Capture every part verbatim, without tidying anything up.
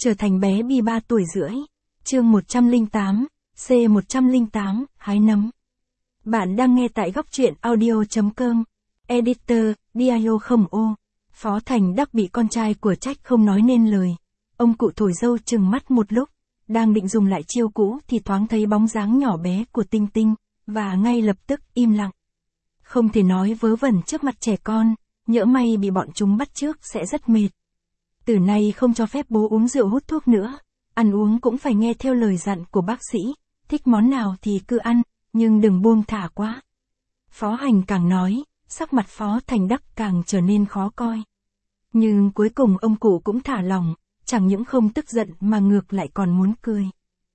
Trở thành bé Bi ba tuổi rưỡi. Chương một trăm lẻ tám, C một trăm lẻ tám, hái nấm. Bạn đang nghe tại góc truyện audio chấm com. Editor, Dio không ô. Phó Thành Đắc bị con trai của trách không nói nên lời. Ông cụ thổi dâu chừng mắt một lúc, đang định dùng lại chiêu cũ thì thoáng thấy bóng dáng nhỏ bé của Tinh Tinh, và ngay lập tức im lặng. Không thể nói vớ vẩn trước mặt trẻ con, nhỡ may bị bọn chúng bắt chước sẽ rất mệt. Từ nay không cho phép bố uống rượu hút thuốc nữa, ăn uống cũng phải nghe theo lời dặn của bác sĩ, thích món nào thì cứ ăn, nhưng đừng buông thả quá. Phó Hành càng nói, sắc mặt Phó Thành Đắc càng trở nên khó coi. Nhưng cuối cùng ông cụ cũng thả lòng, chẳng những không tức giận mà ngược lại còn muốn cười.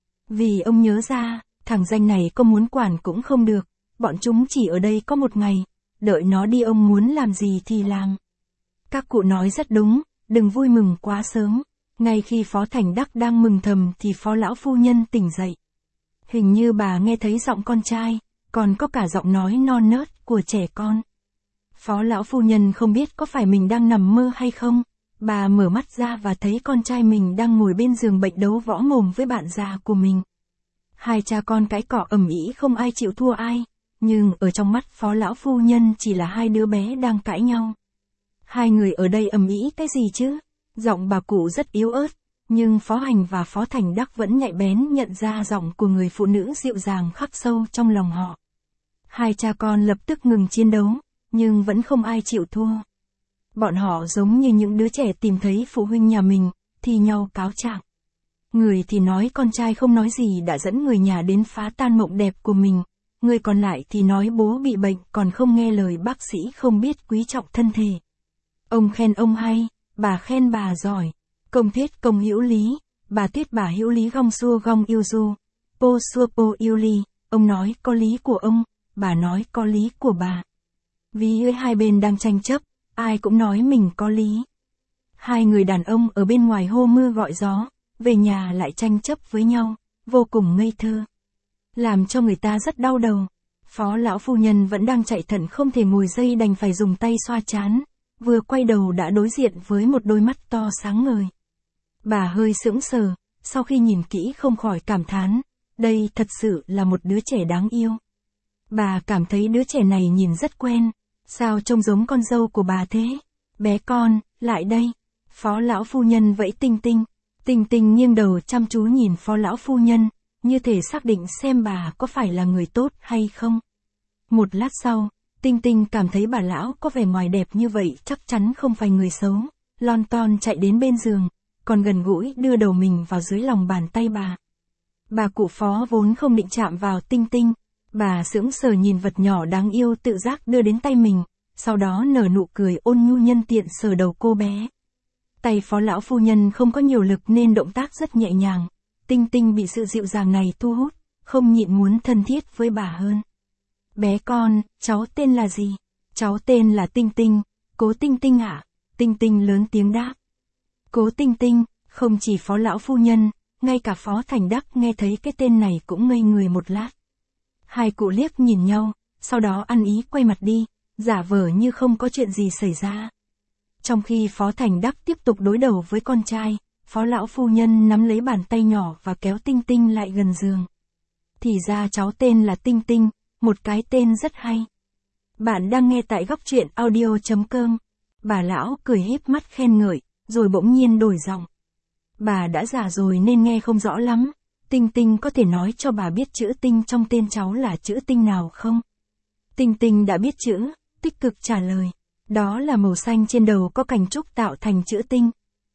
Vì ông nhớ ra, thằng danh này có muốn quản cũng không được, bọn chúng chỉ ở đây có một ngày, đợi nó đi ông muốn làm gì thì làm. Các cụ nói rất đúng, đừng vui mừng quá sớm. Ngay khi Phó Thành Đắc đang mừng thầm thì Phó Lão Phu Nhân tỉnh dậy. Hình như bà nghe thấy giọng con trai, còn có cả giọng nói non nớt của trẻ con. Phó Lão Phu Nhân không biết có phải mình đang nằm mơ hay không. Bà mở mắt ra và thấy con trai mình đang ngồi bên giường bệnh đấu võ mồm với bạn già của mình. Hai cha con cãi cọ ầm ĩ không ai chịu thua ai, nhưng ở trong mắt Phó Lão Phu Nhân chỉ là hai đứa bé đang cãi nhau. Hai người ở đây ầm ĩ cái gì chứ? Giọng bà cụ rất yếu ớt, nhưng Phó Hành và Phó Thành Đắc vẫn nhạy bén nhận ra giọng của người phụ nữ dịu dàng khắc sâu trong lòng họ. Hai cha con lập tức ngừng chiến đấu, nhưng vẫn không ai chịu thua. Bọn họ giống như những đứa trẻ tìm thấy phụ huynh nhà mình, thì nhau cáo trạng. Người thì nói con trai không nói gì đã dẫn người nhà đến phá tan mộng đẹp của mình, người còn lại thì nói bố bị bệnh còn không nghe lời bác sĩ không biết quý trọng thân thể. Ông khen ông hay, bà khen bà giỏi, công thuyết công hữu lý, bà thuyết bà hữu lý gong xua gong yêu du, po xua po yêu ly, ông nói có lý của ông, bà nói có lý của bà. Vì hai bên đang tranh chấp, ai cũng nói mình có lý. Hai người đàn ông ở bên ngoài hô mưa gọi gió, về nhà lại tranh chấp với nhau, vô cùng ngây thơ. Làm cho người ta rất đau đầu. Phó Lão Phu Nhân vẫn đang chạy thận không thể ngồi dây đành phải dùng tay xoa trán, vừa quay đầu đã đối diện với một đôi mắt to sáng ngời. Bà hơi sững sờ, sau khi nhìn kỹ không khỏi cảm thán, đây thật sự là một đứa trẻ đáng yêu. Bà cảm thấy đứa trẻ này nhìn rất quen, sao trông giống con dâu của bà thế? Bé con, lại đây. Phó Lão Phu Nhân vẫy Tinh Tinh. Tinh Tinh nghiêng đầu chăm chú nhìn Phó Lão Phu Nhân, như thể xác định xem bà có phải là người tốt hay không. Một lát sau, Tinh Tinh cảm thấy bà lão có vẻ ngoài đẹp như vậy chắc chắn không phải người xấu, lon ton chạy đến bên giường, còn gần gũi đưa đầu mình vào dưới lòng bàn tay bà. Bà cụ Phó vốn không định chạm vào Tinh Tinh, bà sững sờ nhìn vật nhỏ đáng yêu tự giác đưa đến tay mình, sau đó nở nụ cười ôn nhu nhân tiện sờ đầu cô bé. Tay Phó Lão Phu Nhân không có nhiều lực nên động tác rất nhẹ nhàng, Tinh Tinh bị sự dịu dàng này thu hút, không nhịn muốn thân thiết với bà hơn. Bé con, cháu tên là gì? Cháu tên là Tinh Tinh, Cố Tinh Tinh ạ. Tinh Tinh lớn tiếng đáp. Cố Tinh Tinh, không chỉ Phó Lão Phu Nhân, ngay cả Phó Thành Đắc nghe thấy cái tên này cũng ngây người một lát. Hai cụ liếc nhìn nhau, sau đó ăn ý quay mặt đi, giả vờ như không có chuyện gì xảy ra. Trong khi Phó Thành Đắc tiếp tục đối đầu với con trai, Phó Lão Phu Nhân nắm lấy bàn tay nhỏ và kéo Tinh Tinh lại gần giường. Thì ra cháu tên là Tinh Tinh, một cái tên rất hay. Bạn đang nghe tại góc truyện audio chấm com. Bà lão cười híp mắt khen ngợi, rồi bỗng nhiên đổi giọng. Bà đã già rồi nên nghe không rõ lắm. Tinh Tinh có thể nói cho bà biết chữ Tinh trong tên cháu là chữ Tinh nào không? Tinh Tinh đã biết chữ, tích cực trả lời. Đó là màu xanh trên đầu có cành trúc tạo thành chữ Tinh.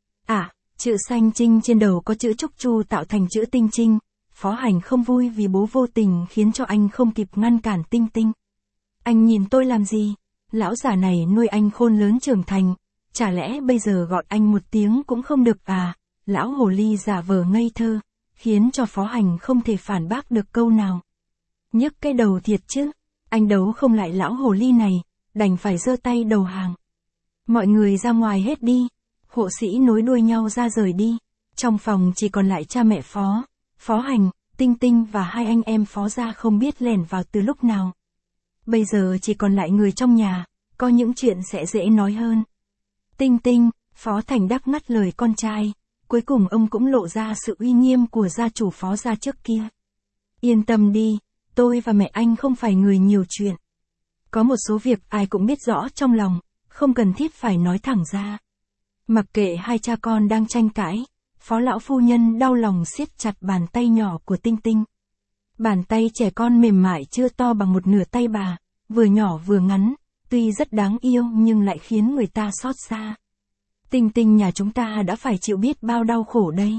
À, chữ xanh trinh trên đầu có chữ trúc chu tạo thành chữ Tinh Trinh. Phó Hành không vui vì bố vô tình khiến cho anh không kịp ngăn cản Tinh Tinh. Anh nhìn tôi làm gì? Lão già này nuôi anh khôn lớn trưởng thành, chả lẽ bây giờ gọi anh một tiếng cũng không được à? Lão hồ ly giả vờ ngây thơ, khiến cho Phó Hành không thể phản bác được câu nào. Nhức cái đầu thiệt chứ, anh đấu không lại lão hồ ly này, đành phải giơ tay đầu hàng. Mọi người ra ngoài hết đi, hộ sĩ nối đuôi nhau ra rời đi, trong phòng chỉ còn lại cha mẹ Phó, Phó Hành, Tinh Tinh và hai anh em Phó gia không biết lẻn vào từ lúc nào. Bây giờ chỉ còn lại người trong nhà, có những chuyện sẽ dễ nói hơn. Tinh Tinh, Phó Thành Đắc ngắt lời con trai, cuối cùng ông cũng lộ ra sự uy nghiêm của gia chủ Phó gia trước kia. Yên tâm đi, tôi và mẹ anh không phải người nhiều chuyện. Có một số việc ai cũng biết rõ trong lòng, không cần thiết phải nói thẳng ra. Mặc kệ hai cha con đang tranh cãi, Phó lão phu nhân đau lòng siết chặt bàn tay nhỏ của Tinh Tinh. Bàn tay trẻ con mềm mại chưa to bằng một nửa tay bà, vừa nhỏ vừa ngắn, tuy rất đáng yêu nhưng lại khiến người ta xót xa. Tinh Tinh nhà chúng ta đã phải chịu biết bao đau khổ đây.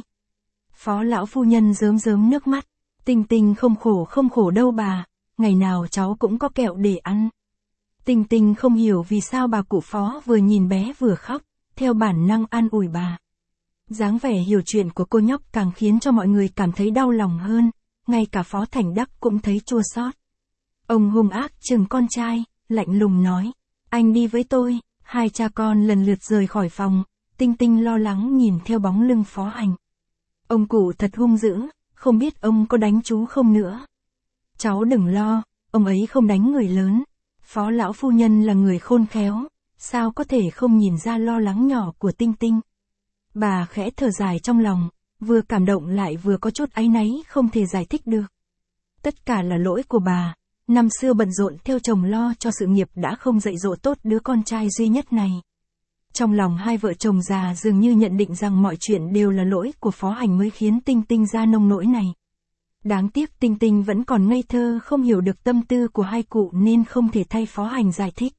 Phó lão phu nhân rớm rớm nước mắt. Tinh Tinh không khổ không khổ đâu bà, ngày nào cháu cũng có kẹo để ăn. Tinh Tinh không hiểu vì sao bà cụ Phó vừa nhìn bé vừa khóc, theo bản năng an ủi bà. Dáng vẻ hiểu chuyện của cô nhóc càng khiến cho mọi người cảm thấy đau lòng hơn, ngay cả Phó Thành Đắc cũng thấy chua xót. Ông hung ác trừng con trai, lạnh lùng nói, anh đi với tôi. Hai cha con lần lượt rời khỏi phòng, Tinh Tinh lo lắng nhìn theo bóng lưng Phó Hành. Ông cụ thật hung dữ, không biết ông có đánh chú không nữa. Cháu đừng lo, ông ấy không đánh người lớn. Phó lão phu nhân là người khôn khéo, sao có thể không nhìn ra lo lắng nhỏ của Tinh Tinh. Bà khẽ thở dài trong lòng, vừa cảm động lại vừa có chút áy náy không thể giải thích được. Tất cả là lỗi của bà, năm xưa bận rộn theo chồng lo cho sự nghiệp đã không dạy dỗ tốt đứa con trai duy nhất này. Trong lòng hai vợ chồng già dường như nhận định rằng mọi chuyện đều là lỗi của Phó Hành mới khiến Tinh Tinh ra nông nỗi này. Đáng tiếc Tinh Tinh vẫn còn ngây thơ không hiểu được tâm tư của hai cụ nên không thể thay Phó Hành giải thích.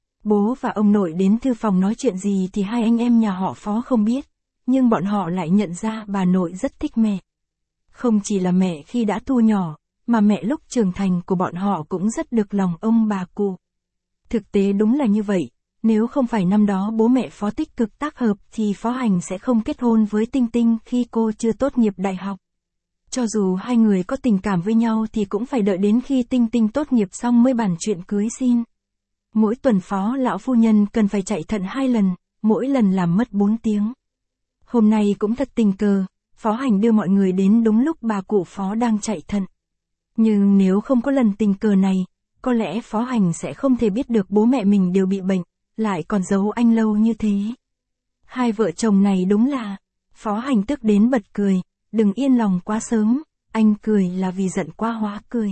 Bố và ông nội đến thư phòng nói chuyện gì thì hai anh em nhà họ Phó không biết, nhưng bọn họ lại nhận ra bà nội rất thích mẹ. Không chỉ là mẹ khi đã thu nhỏ, mà mẹ lúc trưởng thành của bọn họ cũng rất được lòng ông bà cụ. Thực tế đúng là như vậy, nếu không phải năm đó bố mẹ Phó tích cực tác hợp thì Phó Hành sẽ không kết hôn với Tinh Tinh khi cô chưa tốt nghiệp đại học. Cho dù hai người có tình cảm với nhau thì cũng phải đợi đến khi Tinh Tinh tốt nghiệp xong mới bàn chuyện cưới xin. Mỗi tuần Phó lão phu nhân cần phải chạy thận hai lần, mỗi lần làm mất bốn tiếng. Hôm nay cũng thật tình cờ, Phó Hành đưa mọi người đến đúng lúc bà cụ Phó đang chạy thận. Nhưng nếu không có lần tình cờ này, có lẽ Phó Hành sẽ không thể biết được bố mẹ mình đều bị bệnh, lại còn giấu anh lâu như thế. Hai vợ chồng này đúng là, Phó Hành tức đến bật cười, đừng yên lòng quá sớm, anh cười là vì giận quá hóa cười.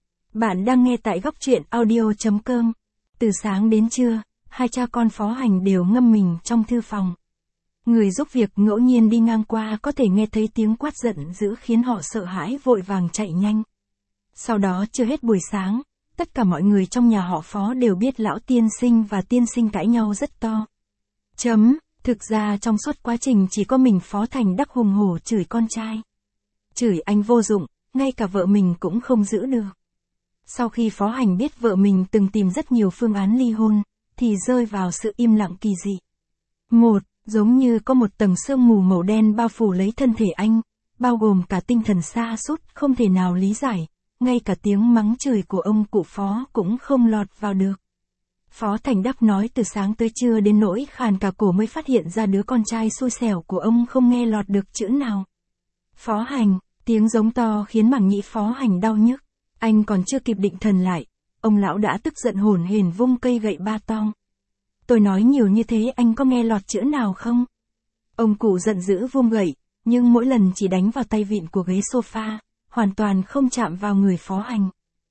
Bạn đang nghe tại góc truyện audio chấm com. Từ sáng đến trưa, hai cha con Phó Hành đều ngâm mình trong thư phòng. Người giúp việc ngẫu nhiên đi ngang qua có thể nghe thấy tiếng quát giận dữ khiến họ sợ hãi vội vàng chạy nhanh. Sau đó chưa hết buổi sáng, tất cả mọi người trong nhà họ Phó đều biết lão tiên sinh và tiên sinh cãi nhau rất to. Chấm, thực ra trong suốt quá trình chỉ có mình Phó Thành Đắc hùng hổ chửi con trai. Chửi anh vô dụng, ngay cả vợ mình cũng không giữ được. Sau khi Phó Hành biết vợ mình từng tìm rất nhiều phương án ly hôn, thì rơi vào sự im lặng kỳ dị. Một, giống như có một tầng sương mù màu đen bao phủ lấy thân thể anh, bao gồm cả tinh thần sa sút không thể nào lý giải, ngay cả tiếng mắng chửi của ông cụ Phó cũng không lọt vào được. Phó Thành Đắc nói từ sáng tới trưa đến nỗi khàn cả cổ mới phát hiện ra đứa con trai xui xẻo của ông không nghe lọt được chữ nào. Phó Hành, tiếng giống to khiến mảng nhĩ Phó Hành đau nhức. Anh còn chưa kịp định thần lại, ông lão đã tức giận hổn hển vung cây gậy ba tong. Tôi nói nhiều như thế anh có nghe lọt chữ nào không? Ông cụ giận dữ vung gậy, nhưng mỗi lần chỉ đánh vào tay vịn của ghế sofa, hoàn toàn không chạm vào người Phó Hành.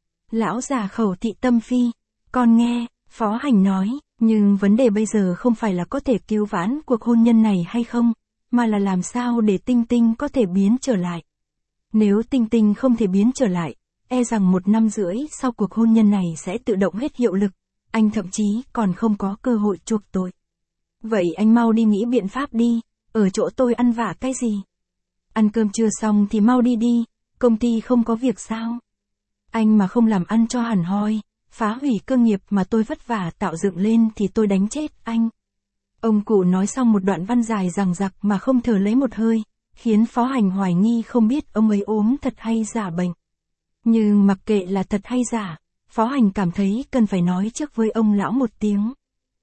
Lão già khẩu thị tâm phi, con nghe, Phó Hành nói, nhưng vấn đề bây giờ không phải là có thể cứu vãn cuộc hôn nhân này hay không, mà là làm sao để Tinh Tinh có thể biến trở lại. Nếu Tinh Tinh không thể biến trở lại, e rằng một năm rưỡi sau cuộc hôn nhân này sẽ tự động hết hiệu lực, anh thậm chí còn không có cơ hội chuộc tội. Vậy anh mau đi nghĩ biện pháp đi, ở chỗ tôi ăn vạ cái gì? Ăn cơm trưa xong thì mau đi đi, công ty không có việc sao? Anh mà không làm ăn cho hẳn hoi, phá hủy cơ nghiệp mà tôi vất vả tạo dựng lên thì tôi đánh chết anh. Ông cụ nói xong một đoạn văn dài dằng dặc mà không thở lấy một hơi, khiến Phó Hành hoài nghi không biết ông ấy ốm thật hay giả bệnh. Nhưng mặc kệ là thật hay giả, Phó Hành cảm thấy cần phải nói trước với ông lão một tiếng.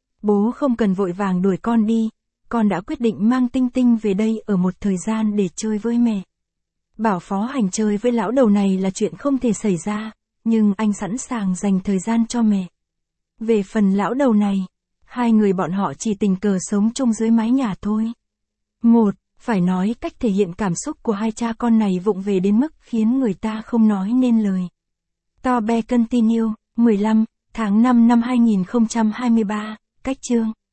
Bố không cần vội vàng đuổi con đi, con đã quyết định mang Tinh Tinh về đây ở một thời gian để chơi với mẹ. Bảo Phó Hành chơi với lão đầu này là chuyện không thể xảy ra, nhưng anh sẵn sàng dành thời gian cho mẹ. Về phần lão đầu này, hai người bọn họ chỉ tình cờ sống chung dưới mái nhà thôi. Một, Phải nói cách thể hiện cảm xúc của hai cha con này vụng về đến mức khiến người ta không nói nên lời. To Be Continue, mười lăm tháng năm năm hai nghìn không trăm hai mươi ba, cách chương